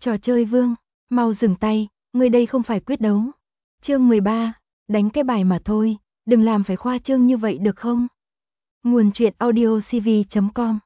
Trò chơi vương, mau dừng tay, ngươi đây không phải quyết đấu. Chương 13, đánh cái bài mà thôi, đừng làm phải khoa trương như vậy được không? Nguồn truyện audiocv.com.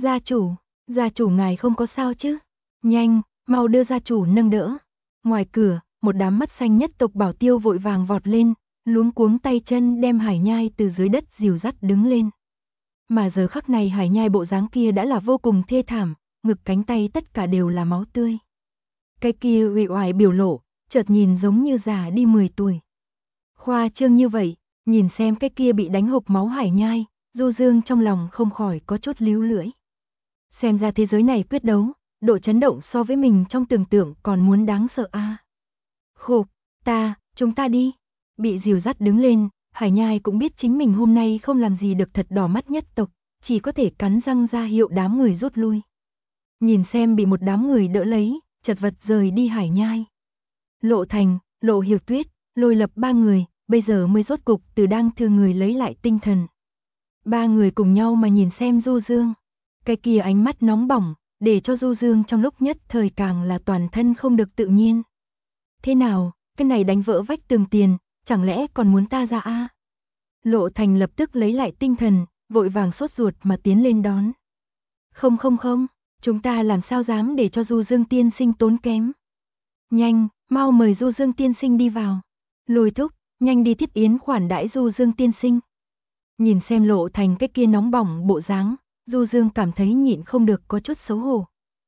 Gia chủ ngài không có sao chứ? Nhanh, mau đưa gia chủ nâng đỡ. Ngoài cửa, một đám mắt xanh nhất tộc bảo tiêu vội vàng vọt lên, luống cuống tay chân đem Hải Nhai từ dưới đất dìu dắt đứng lên. Mà giờ khắc này Hải Nhai bộ dáng kia đã là vô cùng thê thảm, ngực cánh tay tất cả đều là máu tươi. Cái kia uể oải biểu lộ, chợt nhìn giống như già đi 10 tuổi. Khoa trương như vậy, nhìn xem cái kia bị đánh hộc máu Hải Nhai, Du Dương trong lòng không khỏi có chút líu lưỡi. Xem ra thế giới này quyết đấu, độ chấn động so với mình trong tưởng tượng còn muốn đáng sợ a. Khục, chúng ta đi. Bị dìu dắt đứng lên, Hải Nhai cũng biết chính mình hôm nay không làm gì được thật đỏ mắt nhất tộc, chỉ có thể cắn răng ra hiệu đám người rút lui. Nhìn xem bị một đám người đỡ lấy, chật vật rời đi Hải Nhai. Lộ Thành, Lộ Hiểu Tuyết, Lôi Lập ba người, bây giờ mới rốt cục từ đang thương người lấy lại tinh thần. Ba người cùng nhau mà nhìn xem Du Dương. Cái kia ánh mắt nóng bỏng, để cho Du Dương trong lúc nhất thời càng là toàn thân không được tự nhiên. Thế nào, cái này đánh vỡ vách tường tiền, chẳng lẽ còn muốn ta ra a? Lộ Thành lập tức lấy lại tinh thần, vội vàng sốt ruột mà tiến lên đón. Không, chúng ta làm sao dám để cho Du Dương tiên sinh tốn kém. Nhanh, mau mời Du Dương tiên sinh đi vào. Lôi Thúc, nhanh đi tiếp yến khoản đãi Du Dương tiên sinh. Nhìn xem Lộ Thành cái kia nóng bỏng bộ dáng, Du Dương cảm thấy nhịn không được có chút xấu hổ.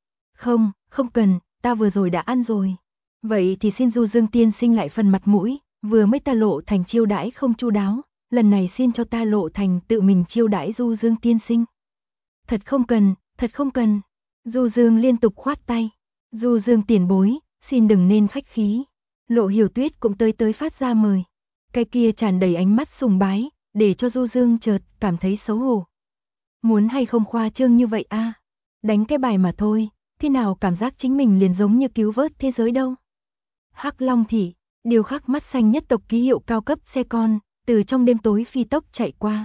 Không cần, ta vừa rồi đã ăn rồi. Vậy thì xin Du Dương tiên sinh lại phần mặt mũi, vừa mới ta Lộ Thành chiêu đãi không chu đáo, lần này xin cho ta Lộ Thành tự mình chiêu đãi Du Dương tiên sinh. Thật không cần. Du Dương liên tục khoát tay. Du Dương tiền bối, xin đừng nên khách khí. Lộ Hiểu Tuyết cũng tới phát ra mời. Cái kia tràn đầy ánh mắt sùng bái, để cho Du Dương chợt cảm thấy xấu hổ. Muốn hay không khoa trương như vậy a? Đánh cái bài mà thôi, thế nào cảm giác chính mình liền giống như cứu vớt thế giới đâu. Hắc Long Thị, điều khắc mắt xanh nhất tộc ký hiệu cao cấp xe con, từ trong đêm tối phi tốc chạy qua.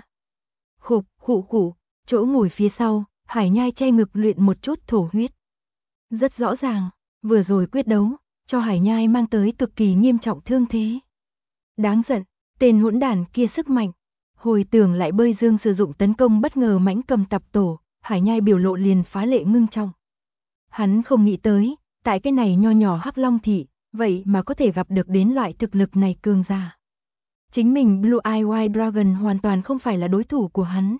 Khụ, chỗ ngồi phía sau, Hải Nhai che ngực luyện một chút thổ huyết. Rất rõ ràng, vừa rồi quyết đấu, cho Hải Nhai mang tới cực kỳ nghiêm trọng thương thế. Đáng giận, tên hỗn đản kia sức mạnh. Hồi tưởng lại Bơi Dương sử dụng tấn công bất ngờ mãnh cầm tập tổ, Hải Nhai biểu lộ liền phá lệ ngưng trọng. Hắn không nghĩ tới, tại cái này nho nhỏ Hắc Long Thị, vậy mà có thể gặp được đến loại thực lực này cường giả. Chính mình Blue Eye White Dragon hoàn toàn không phải là đối thủ của hắn.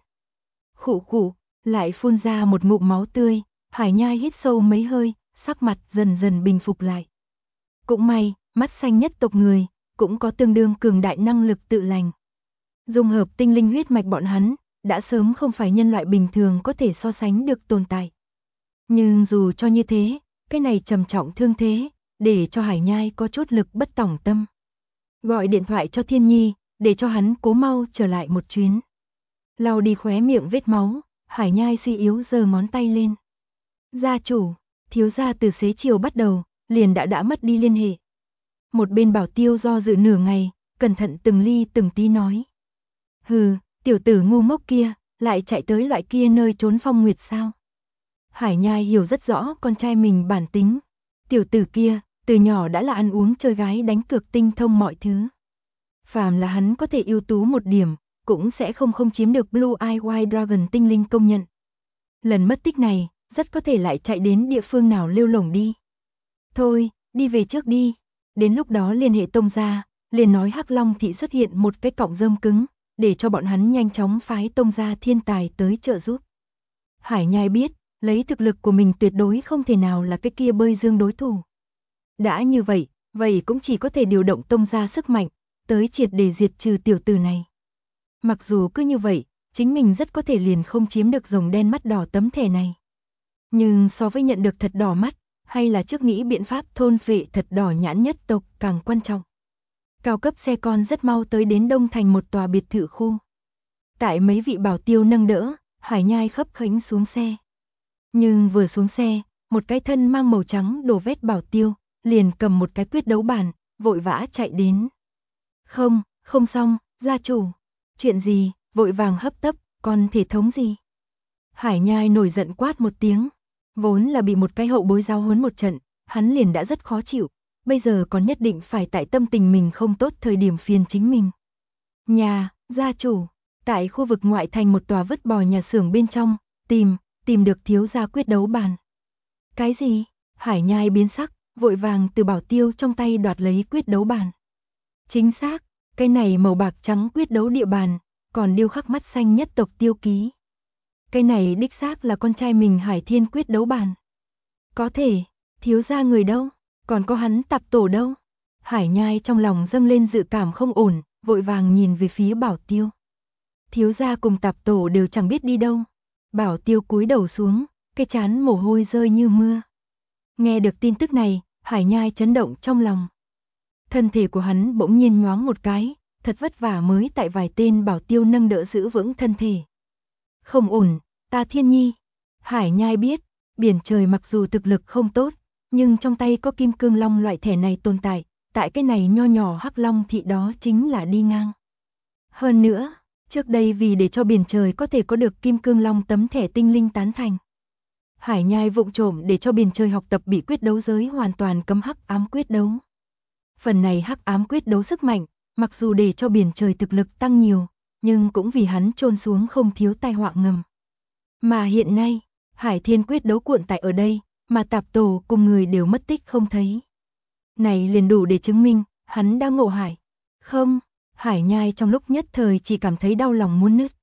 Khụ, lại phun ra một ngụm máu tươi, Hải Nhai hít sâu mấy hơi, sắc mặt dần dần bình phục lại. Cũng may, mắt xanh nhất tộc người, cũng có tương đương cường đại năng lực tự lành. Dung hợp tinh linh huyết mạch bọn hắn, đã sớm không phải nhân loại bình thường có thể so sánh được tồn tại. Nhưng dù cho như thế, cái này trầm trọng thương thế, để cho Hải Nhai có chút lực bất tòng tâm. Gọi điện thoại cho Thiên Nhi, để cho hắn cố mau trở lại một chuyến. Lau đi khóe miệng vết máu, Hải Nhai suy yếu giơ ngón tay lên. Gia chủ, thiếu gia từ xế chiều bắt đầu, liền đã mất đi liên hệ. Một bên bảo tiêu do dự nửa ngày, cẩn thận từng ly từng tí nói. Hừ, tiểu tử ngu ngốc kia, lại chạy tới loại kia nơi trốn phong nguyệt sao? Hải Nhai hiểu rất rõ con trai mình bản tính. Tiểu tử kia, từ nhỏ đã là ăn uống chơi gái đánh cược tinh thông mọi thứ. Phàm là hắn có thể ưu tú một điểm, cũng sẽ không chiếm được Blue Eye White Dragon tinh linh công nhận. Lần mất tích này, rất có thể lại chạy đến địa phương nào lêu lổng đi. Thôi, đi về trước đi. Đến lúc đó liên hệ tông gia, liền nói Hắc Long Thị xuất hiện một cái cọng rơm cứng, để cho bọn hắn nhanh chóng phái tông gia thiên tài tới trợ giúp. Hải Nhai biết, lấy thực lực của mình tuyệt đối không thể nào là cái kia Bơi Dương đối thủ. Đã như vậy, cũng chỉ có thể điều động tông gia sức mạnh, tới triệt để diệt trừ tiểu tử này. Mặc dù cứ như vậy, chính mình rất có thể liền không chiếm được rồng đen mắt đỏ tấm thẻ này. Nhưng so với nhận được thật đỏ mắt, hay là trước nghĩ biện pháp thôn phệ thật đỏ nhãn nhất tộc càng quan trọng. Cao cấp xe con rất mau tới đến Đông Thành một tòa biệt thự khu. Tại mấy vị bảo tiêu nâng đỡ, Hải Nhai khấp khánh xuống xe. Nhưng vừa xuống xe, một cái thân mang màu trắng đồ vét bảo tiêu, liền cầm một cái quyết đấu bàn, vội vã chạy đến. Không xong, gia chủ. Chuyện gì, vội vàng hấp tấp, còn thể thống gì? Hải Nhai nổi giận quát một tiếng. Vốn là bị một cái hậu bối giáo huấn một trận, hắn liền đã rất khó chịu, bây giờ còn nhất định phải tại tâm tình mình không tốt thời điểm phiền chính mình. Nhà, gia chủ, tại khu vực ngoại thành một tòa vứt bỏ nhà xưởng bên trong, tìm được thiếu gia quyết đấu bàn. Cái gì? Hải Nhai biến sắc, vội vàng từ Bảo Tiêu trong tay đoạt lấy quyết đấu bàn. Chính xác, cái này màu bạc trắng quyết đấu địa bàn, còn điêu khắc mắt xanh nhất tộc tiêu ký. Cái này đích xác là con trai mình Hải Thiên quyết đấu bàn. Có thể, thiếu gia người đâu, còn có hắn tạp tổ đâu. Hải Nhai trong lòng dâng lên dự cảm không ổn, vội vàng nhìn về phía Bảo Tiêu. Thiếu gia cùng tạp tổ đều chẳng biết đi đâu. Bảo Tiêu cúi đầu xuống, cái trán mồ hôi rơi như mưa. Nghe được tin tức này, Hải Nhai chấn động trong lòng. Thân thể của hắn bỗng nhiên nhoáng một cái, thật vất vả mới tại vài tên Bảo Tiêu nâng đỡ giữ vững thân thể. Không ổn, ta Thiên Nhi. Hải Nhai biết, biển trời mặc dù thực lực không tốt, nhưng trong tay có kim cương long loại thẻ này tồn tại, tại cái này nho nhỏ hắc long thị đó chính là đi ngang. Hơn nữa, trước đây vì để cho biển trời có thể có được kim cương long tấm thẻ tinh linh tán thành, Hải Nhai vụng trộm để cho biển trời học tập bị quyết đấu giới hoàn toàn cấm hắc ám quyết đấu. Phần này hắc ám quyết đấu sức mạnh, mặc dù để cho biển trời thực lực tăng nhiều, nhưng cũng vì hắn chôn xuống không thiếu tai họa ngầm. Mà hiện nay, Hải Thiên quyết đấu cuộn tại ở đây, mà tạp tổ cùng người đều mất tích không thấy. Này liền đủ để chứng minh, hắn đang ngộ hại. Không, Hải Nhai trong lúc nhất thời chỉ cảm thấy đau lòng muốn nứt.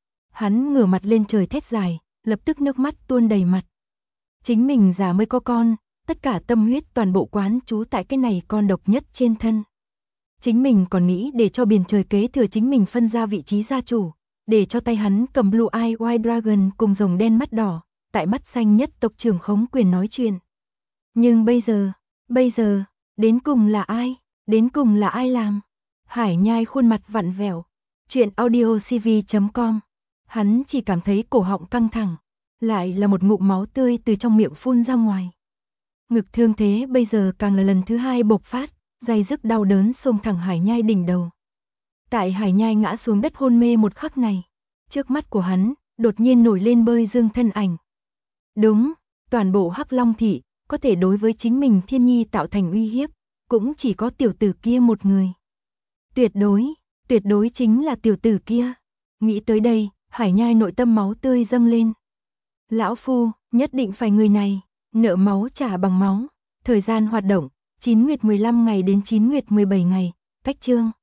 Hắn ngửa mặt lên trời thét dài, lập tức nước mắt tuôn đầy mặt. Chính mình già mới có con, tất cả tâm huyết toàn bộ quán trú tại cái này con độc nhất trên thân. Chính mình còn nghĩ để cho biển trời kế thừa chính mình phân ra vị trí gia chủ, để cho tay hắn cầm Blue Eye White Dragon cùng rồng đen mắt đỏ, tại mắt xanh nhất tộc trưởng khống quyền nói chuyện. Nhưng bây giờ, đến cùng là ai? Đến cùng là ai làm? Hải Nhai khuôn mặt vặn vẹo. Chuyện audiocv.com. Hắn chỉ cảm thấy cổ họng căng thẳng, lại là một ngụm máu tươi từ trong miệng phun ra ngoài. Ngực thương thế bây giờ càng là lần thứ hai bộc phát, dây dứt đau đớn xông thẳng Hải Nhai đỉnh đầu. Tại Hải Nhai ngã xuống đất hôn mê một khắc này, trước mắt của hắn đột nhiên nổi lên Bơi Dương thân ảnh. Đúng, toàn bộ Hắc Long thị có thể đối với chính mình Thiên Nhi tạo thành uy hiếp, cũng chỉ có tiểu tử kia một người. Tuyệt đối chính là tiểu tử kia. Nghĩ tới đây, Hải Nhai nội tâm máu tươi dâng lên. Lão phu, nhất định phải người này, nợ máu trả bằng máu. Thời gian hoạt động, 9 nguyệt 15 ngày đến 9 nguyệt 17 ngày, cách chương.